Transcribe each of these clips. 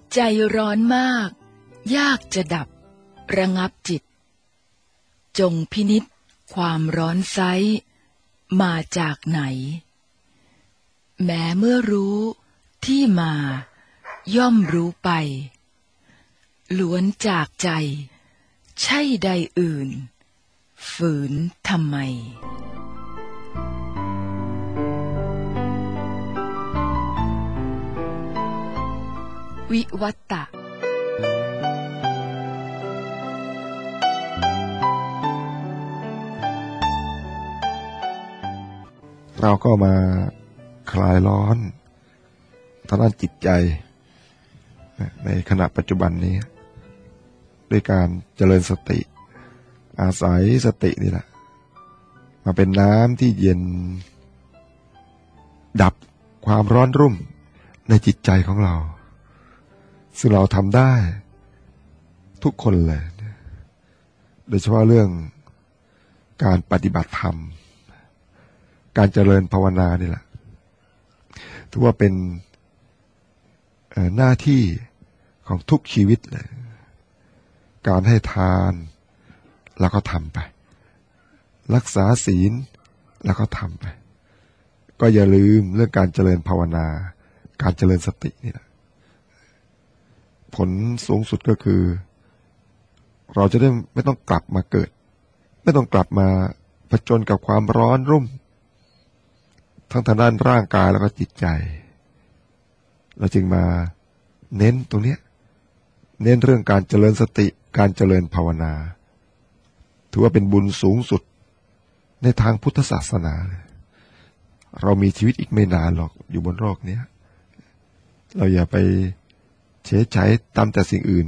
ใจร้อนมากยากจะดับระงับจิตจงพินิจความร้อนไซร้มาจากไหนแม้เมื่อรู้ที่มาย่อมรู้ไปล้วนจากใจใช่ใดอื่นฝืนทำไมวิวัตตะเราก็มาคลายร้อนทางด้านจิตใจในขณะปัจจุบันนี้ด้วยการเจริญสติอาศัยสตินี่แหละมาเป็นน้ำที่เย็นดับความร้อนรุ่มในจิตใจของเราซึ่งเราทำได้ทุกคนเลยโดยเฉพาะเรื่องการปฏิบัติธรรมการเจริญภาวนานี่แหละถือว่าเป็นหน้าที่ของทุกชีวิตเลยการให้ทานแล้วก็ทำไปรักษาศีลแล้วก็ทำไปก็อย่าลืมเรื่องการเจริญภาวนาการเจริญสตินี่แหละผลสูงสุดก็คือเราจะได้ไม่ต้องกลับมาเกิดไม่ต้องกลับมาผจญกับความร้อนรุ่มทั้งทางด้านร่างกายแล้วก็จิตใจเราจึงมาเน้นตรงนี้เน้นเรื่องการเจริญสติการเจริญภาวนาถือว่าเป็นบุญสูงสุดในทางพุทธศาสนาเรามีชีวิตอีกไม่นานหรอกอยู่บนโลกนี้เราอย่าไปเฉยใจตามแต่สิ่งอื่น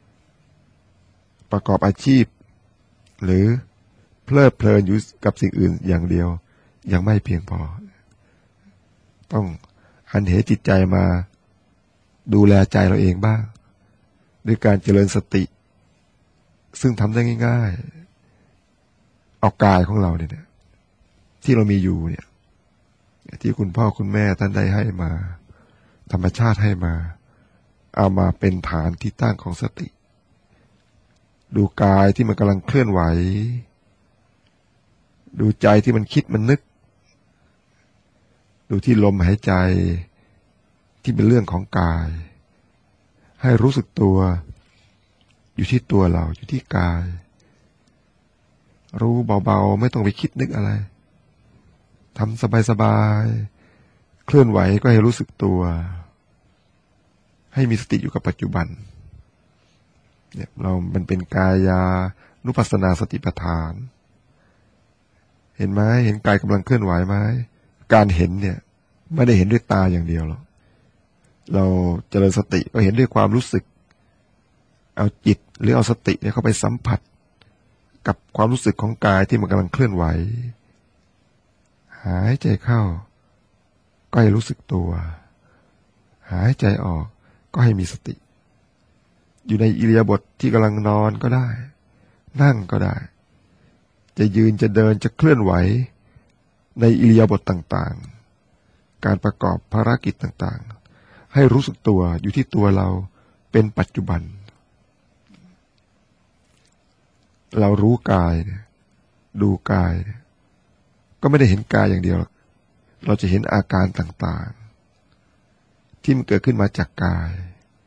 ประกอบอาชีพหรือเพลิดเพลินอยู่กับสิ่งอื่นอย่างเดียวยังไม่เพียงพอต้องหันเหจิตใจมาดูแลใจเราเองบ้างด้วยการเจริญสติซึ่งทำได้ง่ายๆเอากายของเราเนี่ยที่เรามีอยู่เนี่ยที่คุณพ่อคุณแม่ท่านได้ให้มาธรรมชาติให้มาเอามาเป็นฐานที่ตั้งของสติดูกายที่มันกำลังเคลื่อนไหวดูใจที่มันคิดมันนึกดูที่ลมหายใจที่เป็นเรื่องของกายให้รู้สึกตัวอยู่ที่ตัวเราอยู่ที่กายรู้เบาๆไม่ต้องไปคิดนึกอะไรทำสบายๆเคลื่อนไหวก็ให้รู้สึกตัวให้มีสติอยู่กับปัจจุบันเนี่ยมันเป็นกายานุปัสสนาสติปัฏฐานเห็นไหมเห็นกายกำลังเคลื่อนไหวไหมการเห็นเนี่ยไม่ได้เห็นด้วยตาอย่างเดียวหรอกเราเจริญสติก็เห็นด้วยความรู้สึกเอาจิตหรือเอาสติเนี่ยเข้าไปสัมผัสกับความรู้สึกของกายที่มันกำลังเคลื่อนไหวหายใจเข้าก็ให้รู้สึกตัวหายใจออกก็ให้มีสติอยู่ในอิริยาบถที่กำลังนอนก็ได้นั่งก็ได้จะยืนจะเดินจะเคลื่อนไหวในอิริยาบถต่างๆการประกอบภารกิจต่างๆให้รู้สึกตัวอยู่ที่ตัวเราเป็นปัจจุบันเรารู้กายเนี่ยดูกายเนี่ยก็ไม่ได้เห็นกายอย่างเดียวเราจะเห็นอาการต่างๆที่มันเกิดขึ้นมาจากกาย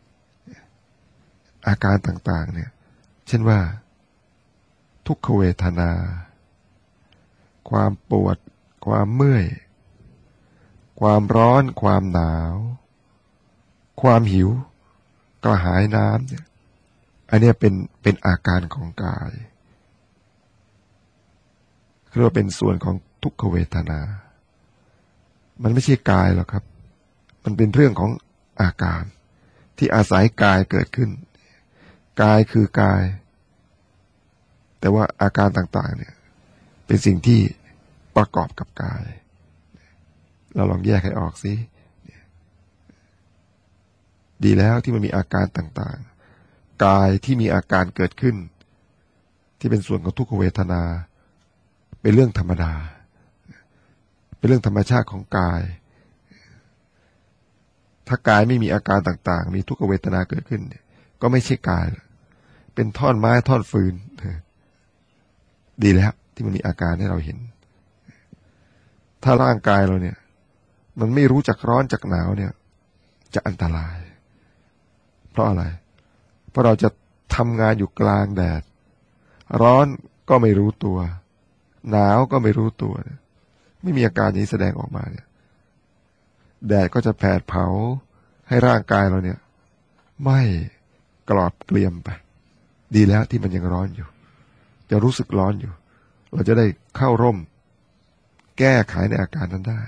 อาการต่างๆเนี่ยเช่นว่าทุกขเวทนาความปวดความเมื่อยความร้อนความหนาวความหิวกระหายน้ำเนี่ยอันนี้เป็นอาการของกายเรียกว่าเป็นส่วนของทุกขเวทนามันไม่ใช่กายหรอกครับมันเป็นเรื่องของอาการที่อาศัยกายเกิดขึ้นกายคือกายแต่ว่าอาการต่างๆเนี่ยเป็นสิ่งที่ประกอบกับกายเราลองแยกให้ออกสิดีแล้วที่มันมีอาการต่างๆกายที่มีอาการเกิดขึ้นที่เป็นส่วนของทุกขเวทนาเป็นเรื่องธรรมดาเป็นเรื่องธรรมชาติของกายถ้ากายไม่มีอาการต่างๆมีทุกขเวทนาเกิดขึ้นเนี่ยก็ไม่ใช่กายเป็นท่อนไม้ท่อนฟืนดีแล้วที่มันมีอาการให้เราเห็นถ้าร่างกายเราเนี่ยมันไม่รู้จักร้อนจักหนาวเนี่ยจะอันตรายเพราะอะไรเพราะเราจะทำงานอยู่กลางแดดร้อนก็ไม่รู้ตัวหนาวก็ไม่รู้ตัวไม่มีอาการนี้แสดงออกมาเนี่ยแดดก็จะแผดเผาให้ร่างกายเราเนี่ยไม่กรอบเกรียมไปดีแล้วที่มันยังร้อนอยู่จะรู้สึกร้อนอยู่เราจะได้เข้าร่มแก้ไขในอาการนั้นได้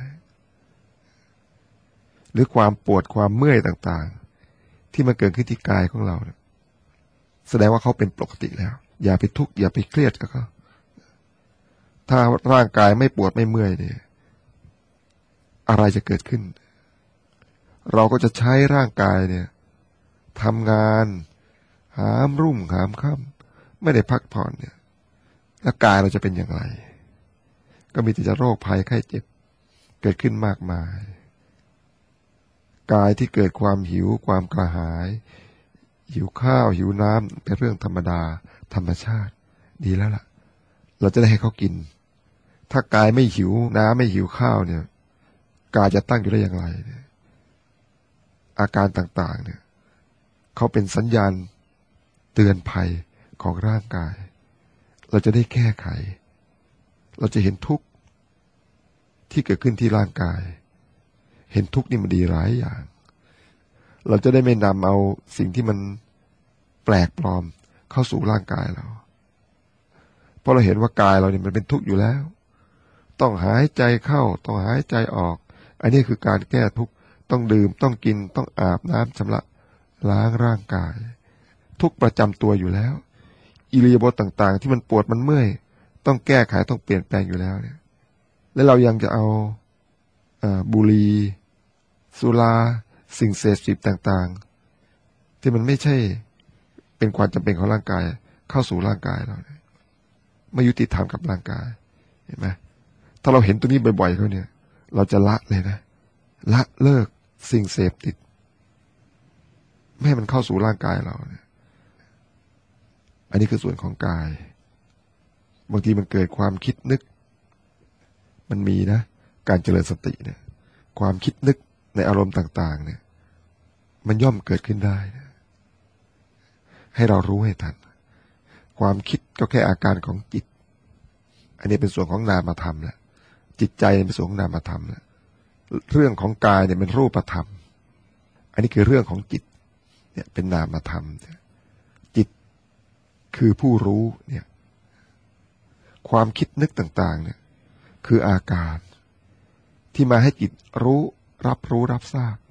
หรือความปวดความเมื่อยต่างๆที่มันเกิดขึ้นที่กายของเราเนี่ยแสดงว่าเขาเป็นปกติแล้วอย่าไปทุกข์อย่าไปเครียดกับเขาถ้าร่างกายไม่ปวดไม่เมื่อยเนี่ยอะไรจะเกิดขึ้นเราก็จะใช้ร่างกายเนี่ยทำงานหามรุ่งหามค่ำไม่ได้พักผ่อนเนี่ยแล้วกายเราจะเป็นอย่างไรก็มีแต่จะโรคภัยไข้เจ็บเกิดขึ้นมากมายกายที่เกิดความหิวความกระหายหิวข้าวหิวน้ำเป็นเรื่องธรรมดาธรรมชาติดีแล้วล่ะเราจะได้ให้เขากินถ้ากายไม่หิวน้ำไม่หิวข้าวเนี่ยกายจะตั้งอยู่ได้อย่างไรเนี่ยอาการต่างๆเนี่ยเขาเป็นสัญญาณเตือนภัยของร่างกายเราจะได้แก้ไขเราจะเห็นทุกข์ที่เกิดขึ้นที่ร่างกายเห็นทุกข์นี่มันดีหลายอย่างเราจะได้ไม่นำเอาสิ่งที่มันแปลกปลอมเข้าสู่ร่างกายเราเพราะเราเห็นว่ากายเราเนี่ยมันเป็นทุกข์อยู่แล้วต้องหายใจเข้าต้องหายใจออกอันนี้คือการแก้ทุกข์ต้องดื่มต้องกินต้องอาบน้ำชำระล้างร่างกายทุกประจำตัวอยู่แล้วอิริยาบถต่างๆที่มันปวดมันเมื่อยต้องแก้ไขต้องเปลี่ยนแปลงอยู่แล้วเนี่ยแล้วเรายังจะเอาบุหรี่สุราสิ่งเสพติดต่างๆที่มันไม่ใช่เป็นความจำเป็นของร่างกายเข้าสู่ร่างกายเราเนี่ยไม่ยุติธรรมกับร่างกายเห็นไหมถ้าเราเห็นตัวนี้บ่อยๆเขาเนี่ยเราจะละเลยนะละเลิกสิ่งเสพติดไม่ให้มันเข้าสู่ร่างกายเราเนี่ยอันนี้คือส่วนของกายบางทีมันเกิดความคิดนึกมันมีนะการเจริญสติเนี่ยความคิดนึกในอารมณ์ต่างๆเนี่ยมันย่อมเกิดขึ้นได้นะให้เรารู้ให้ทันความคิดก็แค่อาการของจิตอันนี้เป็นส่วนของนามธรรมแหละจิตใจเป็นส่วนของนามธรรมแหละเรื่องของกายเนี่ยเป็นรูปธรรมอันนี้คือเรื่องของจิตเนี่ยเป็นนามธรรมจิตคือผู้รู้เนี่ยความคิดนึกต่างๆเนี่ยคืออาการที่มาให้จิตรู้รับทราบ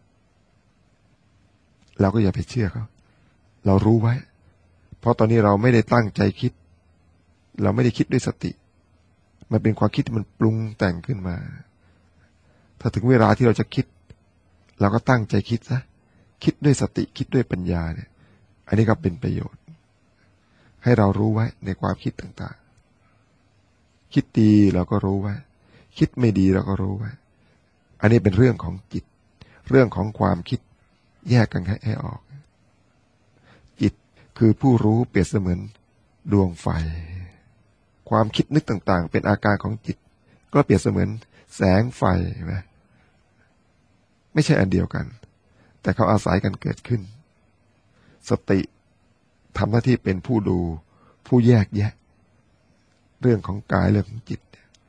เราก็อย่าไปเชื่อเขาเรารู้ไว้เพราะตอนนี้เราไม่ได้ตั้งใจคิดเราไม่ได้คิดด้วยสติมันเป็นความคิดที่มันปรุงแต่งขึ้นมาถ้าถึงเวลาที่เราจะคิดเราก็ตั้งใจคิดซะคิดด้วยสติคิดด้วยปัญญาเนี่ยอันนี้ก็เป็นประโยชน์ให้เรารู้ไว้ในความคิดต่างๆคิดดีเราก็รู้ไว้คิดไม่ดีเราก็รู้ไว้อันนี้เป็นเรื่องของจิตเรื่องของความคิดแยกกันให้ออกจิตคือผู้รู้เปรียบเสมือนดวงไฟความคิดนึกต่างๆเป็นอาการของจิตก็เปรียบเสมือนแสงไฟไหมไม่ใช่อันเดียวกันแต่เขาอาศัยกันเกิดขึ้นสติทำหน้าที่เป็นผู้ดูผู้แยกแยะเรื่องของกายเรื่องของจิต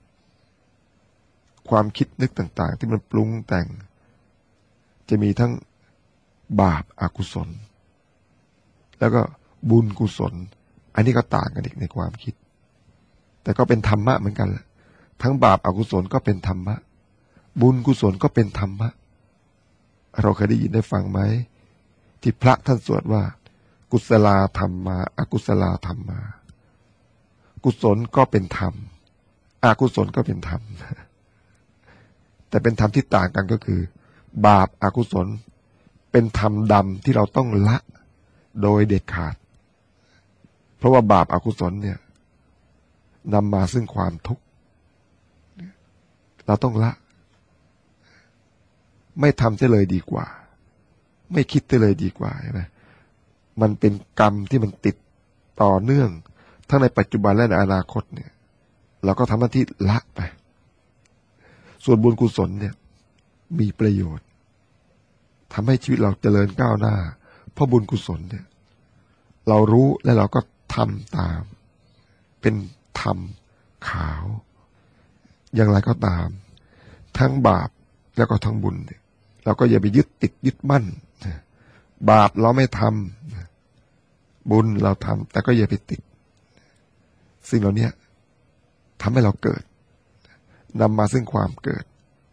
ความคิดนึกต่างๆที่มันปรุงแต่งจะมีทั้งบาปอกุศลแล้วก็บุญกุศลอันนี้ก็ต่างกันอีกในความคิดแต่ก็เป็นธรรมะเหมือนกันแหละทั้งบาปอกุศลก็เป็นธรรมะบุญกุศลก็เป็นธรรมะเราเคยได้ยินได้ฟังไหมที่พระท่านสวดว่ากุศลธรรมาอกุศลธรรมากุศลก็เป็นธรรมอกุศลก็เป็นธรรมแต่เป็นธรรมที่ต่างกันก็คือบาปอกุศลเป็นธรรมดำที่เราต้องละโดยเด็ดขาดเพราะว่าบาปอกุศลเนี่ยนำมาซึ่งความทุกข์เราต้องละไม่ทำเสียเลยดีกว่าไม่คิดเสียเลยดีกว่าใช่ไหมมันเป็นกรรมที่มันติดต่อเนื่องทั้งในปัจจุบันและในอนาคตเนี่ยเราก็ทำหน้าที่ละไปส่วนบุญกุศลเนี่ยมีประโยชน์ทำให้ชีวิตเราเจริญก้าวหน้าเพราะบุญกุศลเนี่ยเรารู้และเราก็ทำตามเป็นธรรมขาวอย่างไรก็ตามทั้งบาปแล้วก็ทั้งบุญเนี่ยเราก็อย่าไปยึดติดยึดมั่นบาปเราไม่ทำบุญเราทำแต่ก็อย่าไปติดสิ่งเหล่านี้ทำให้เราเกิดนำมาซึ่งความเกิด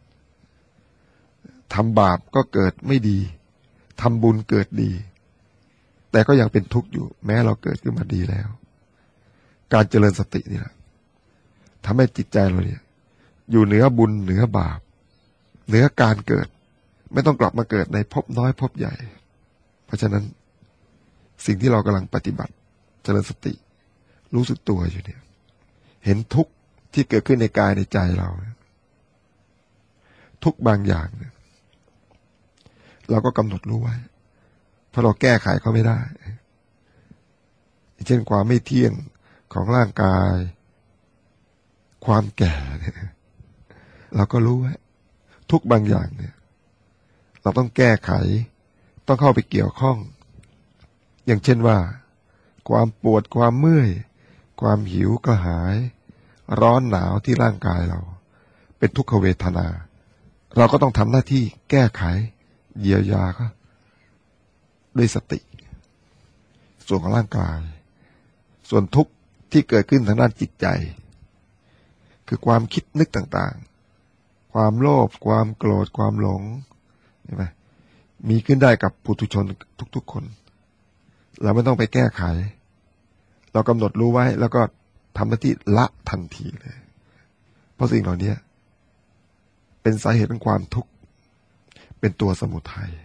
ทำบาปก็เกิดไม่ดีทำบุญเกิดดีแต่ก็ยังเป็นทุกข์อยู่แม้เราเกิดขึ้นมาดีแล้วการเจริญสตินี่แหละทำให้จิตใจเราเนี่ยอยู่เหนือบุญเหนือบาปเหนือการเกิดไม่ต้องกลับมาเกิดในภพน้อยภพใหญ่เพราะฉะนั้นสิ่งที่เรากำลังปฏิบัติเจริญสติรู้สึกตัวอยู่เนี่ยเห็นทุกข์ที่เกิดขึ้นในกายในใจเราทุกบางอย่างเนี่ยเราก็กำหนดรู้ไว้เพราะเราแก้ไขเขาไม่ได้เช่นความไม่เที่ยงของร่างกายความแก่เนี่ยเราก็รู้ไว้ทุกบางอย่างเนี่ยเราต้องแก้ไขต้องเข้าไปเกี่ยวข้องอย่างเช่นว่าความปวดความเมื่อยความหิวกระหายร้อนหนาวที่ร่างกายเราเป็นทุกขเวทนาเราก็ต้องทำหน้าที่แก้ไขเยียวยาก็ด้วยสติส่วนของร่างกายส่วนทุกข์ที่เกิดขึ้นทางด้านจิตใจคือความคิดนึกต่างๆความโลภความโกรธความหลงใช่ไหมมีขึ้นได้กับปุถุชนทุกๆคนเราไม่ต้องไปแก้ไขเรากำหนดรู้ไว้แล้วก็ทำหน้าที่ละทันทีเลยเพราะสิ่งเหล่านี้เป็นสาเหตุของความทุกข์เป็นตัวสมุทัย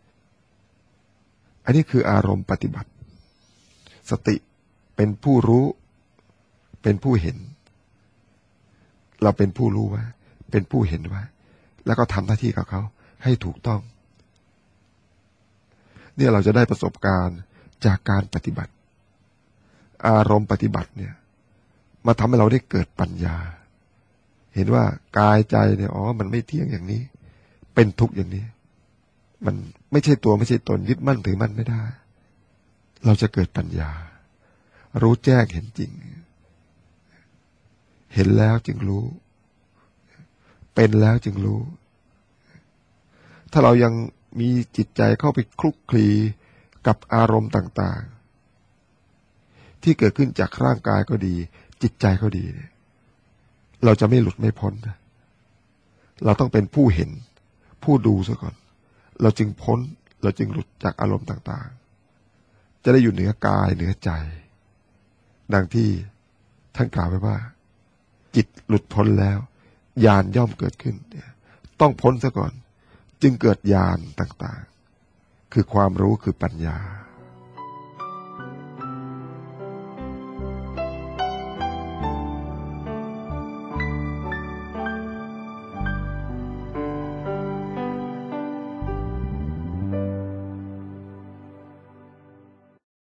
อันนี้คืออารมณ์ปฏิบัติสติเป็นผู้รู้เป็นผู้เห็นเราเป็นผู้รู้ไว้เป็นผู้เห็นไว้แล้วก็ทำหน้าที่กับเขาให้ถูกต้องเนี่ยเราจะได้ประสบการณ์จากการปฏิบัติอารมณ์ปฏิบัติเนี่ยมาทำให้เราได้เกิดปัญญาเห็นว่ากายใจเนี่ยมันไม่เที่ยงอย่างนี้เป็นทุกข์อย่างนี้มันไม่ใช่ตัวไม่ใช่ตนยึดมั่นถือมั่นไม่ได้เราจะเกิดปัญญารู้แจ้งเห็นจริงเห็นแล้วจึงรู้เป็นแล้วจึงรู้ถ้าเรายังมีจิตใจเข้าไปคลุกคลีกับอารมณ์ต่างๆที่เกิดขึ้นจากร่างกายก็ดีจิตใจก็ดีเนี่ยเราจะไม่หลุดไม่พ้นนะเราต้องเป็นผู้เห็นผู้ดูซะก่อนเราจึงพ้นเราจึงหลุดจากอารมณ์ต่างๆจะได้อยู่เหนือกายเหนือใจดังที่ท่านกล่าวไว้ว่าจิตหลุดพ้นแล้วญาณย่อมเกิดขึ้นต้องพ้นซะก่อนจึงเกิดญาณต่างๆคือความรู้คือปัญญา